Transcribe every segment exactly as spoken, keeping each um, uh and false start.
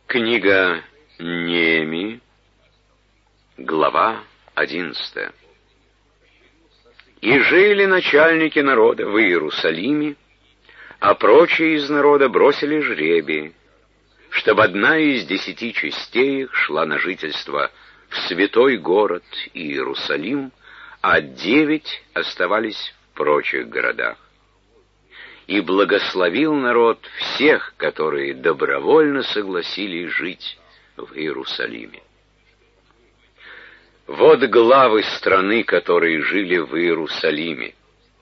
Книга Неемии, глава одиннадцатая. «И жили начальники народа в Иерусалиме, а прочие из народа бросили жребий, чтобы одна из десяти частей их шла на жительство в святой город Иерусалим, а девять оставались в прочих городах. И благословил народ всех, которые добровольно согласились жить в Иерусалиме. Вот главы страны, которые жили в Иерусалиме.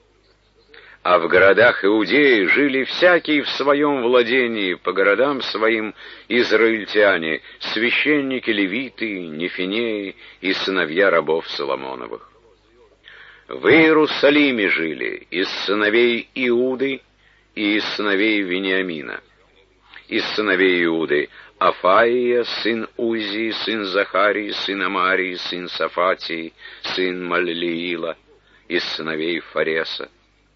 А в городах Иудеи жили всякие в своем владении, по городам своим израильтяне, священники, левиты, нефинеи и сыновья рабов Соломоновых. В Иерусалиме жили из сыновей Иуды и из сыновей Вениамина. Из сыновей Иуды Афаия, сын Узи, сын Захарии, сын Амарии, сын Сафатии, сын Маллиила, из сыновей Фареса.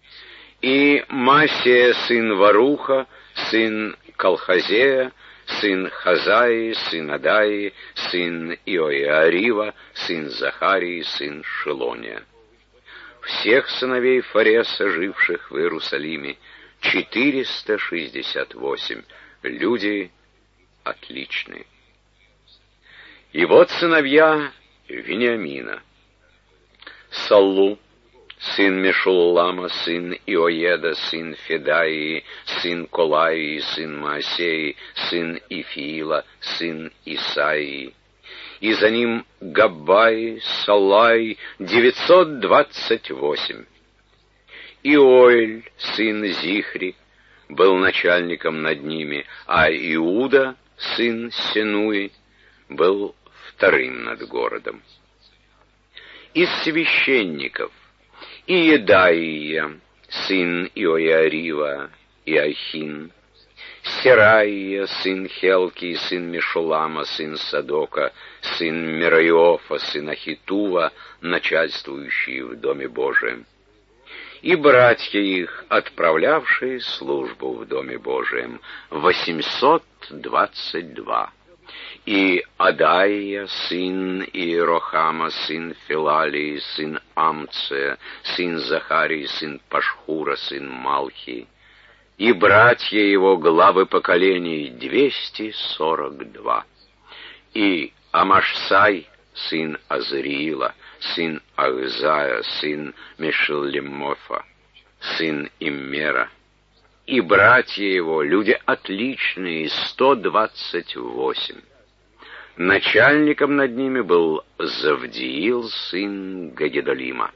И Масия, сын Варуха, сын Колхозея, сын Хазаи, сын Адаи, сын Иоиарива, сын Захарии, сын Шилония. Всех сыновей Фареса, живших в Иерусалиме, четыреста шестьдесят восемь, люди отличные. И вот сыновья Вениамина: Саллу, сын Мешуллама, сын Иоеда, сын Федаии, сын Колаии, сын Маасеи, сын Ифиила, сын Исаии. И за ним Габбай, Салай, девятьсот двадцать восемь. Иоэль, сын Зихри, был начальником над ними, а Иуда, сын Сенуи, был вторым над городом. Из священников Иедаия, сын Иоиарива, Иохин, Сераия, сын Хелки, сын Мешулама, сын Садока, сын Мерайофа, сын Ахитува, начальствующие в Доме Божием, и братья их, отправлявшие службу в Доме Божием, восемьсот двадцать два. И Адаия, сын Иерохама, сын Филалии, сын Амция, сын Захарии, сын Пашхура, сын Малхи, и братья его, главы поколений, двести сорок два. И Амашсай, сын Азриила, сын Ахзая, сын Мешеллемофа, сын Иммера, и братья его, люди отличные, сто двадцать восемь. Начальником над ними был Завдиил, сын Гагедолима.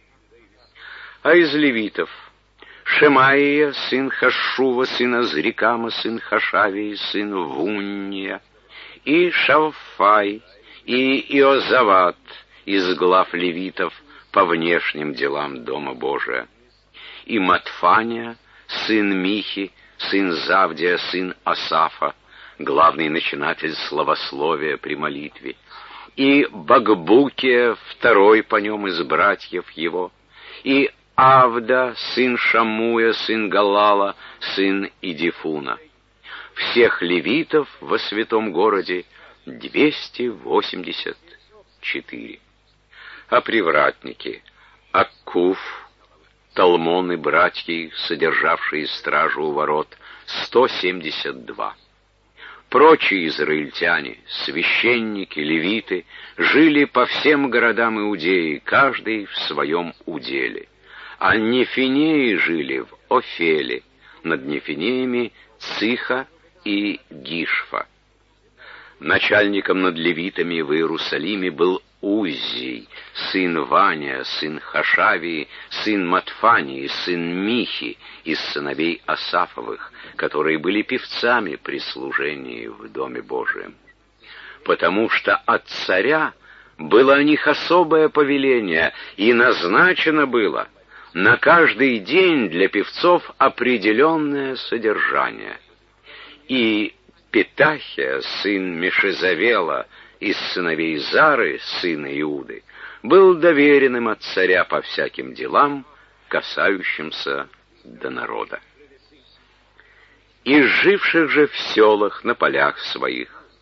А из левитов Шемаия, сын Хашува, сын Азрикама, сын Хашавии, сын Вунния, и Шавфай, и Иозават из глав левитов по внешним делам Дома Божия, и Матфания, сын Михи, сын Завдия, сын Асафа, главный начинатель славословия при молитве, и Багбукия, второй по нем из братьев его, и Авда, сын Шамуя, сын Галала, сын Идифуна. Всех левитов во святом городе двести восемьдесят четыре. А привратники Аккуф, Талмон и братья их, содержавшие стражу у ворот, сто семьдесят два. Прочие израильтяне, священники, левиты, жили по всем городам Иудеи, каждый в своем уделе. А нефинеи жили в Офеле, над нефинеями Циха и Гишфа. Начальником над левитами в Иерусалиме был Уззий, сын Ваня, сын Хашавии, сын Матфании, сын Михи, из сыновей Асафовых, которые были певцами при служении в Доме Божием. Потому что от царя было о них особое повеление, и назначено было на каждый день для певцов определенное содержание. И Петахия, сын Мешезавела, из сыновей Зары, сына Иуды, был доверенным от царя по всяким делам, касающимся до народа. Из живших же в селах, на полях своих,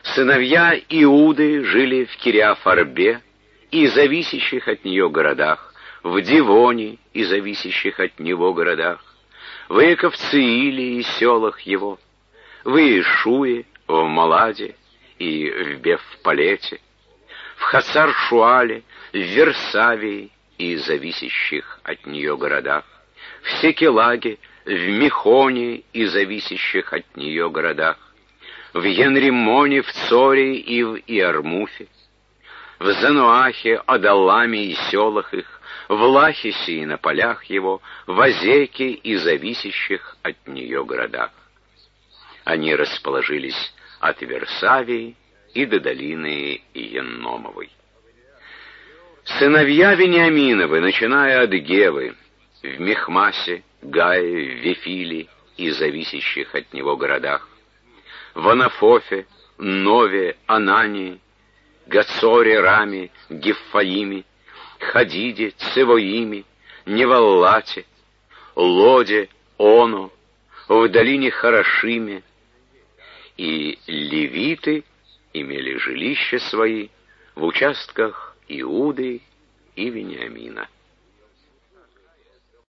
Сыновья Иуды жили в Кириаф-Арбе и зависящих от нее городах, в Дивоне и зависящих от него городах, в Иаковцииле и селах его, в Иешуе, в Маладе и в Бефпалете, в Хацар-Шуале, в Версавии и зависящих от нее городах, в Секелаге, в Михоне и зависящих от нее городах, в Янримоне, в Цоре и в Иармуфе, в Зануахе, Адалламе и селах их, в Лахисе и на полях его, в Азеке и зависящих от нее городах. Они расположились от Версавии и до долины Иенномовой. Сыновья Вениаминовы, начиная от Гевы, в Мехмасе, Гае, в Вифиле и зависящих от него городах, в Анафофе, Нове, Анании, Гацоре, Раме, Геффаиме, Хадиде, Цевоиме, Неваллате, Лоде, Оно, в долине Харашиме, и левиты имели жилища свои в участках Иуды и Вениамина.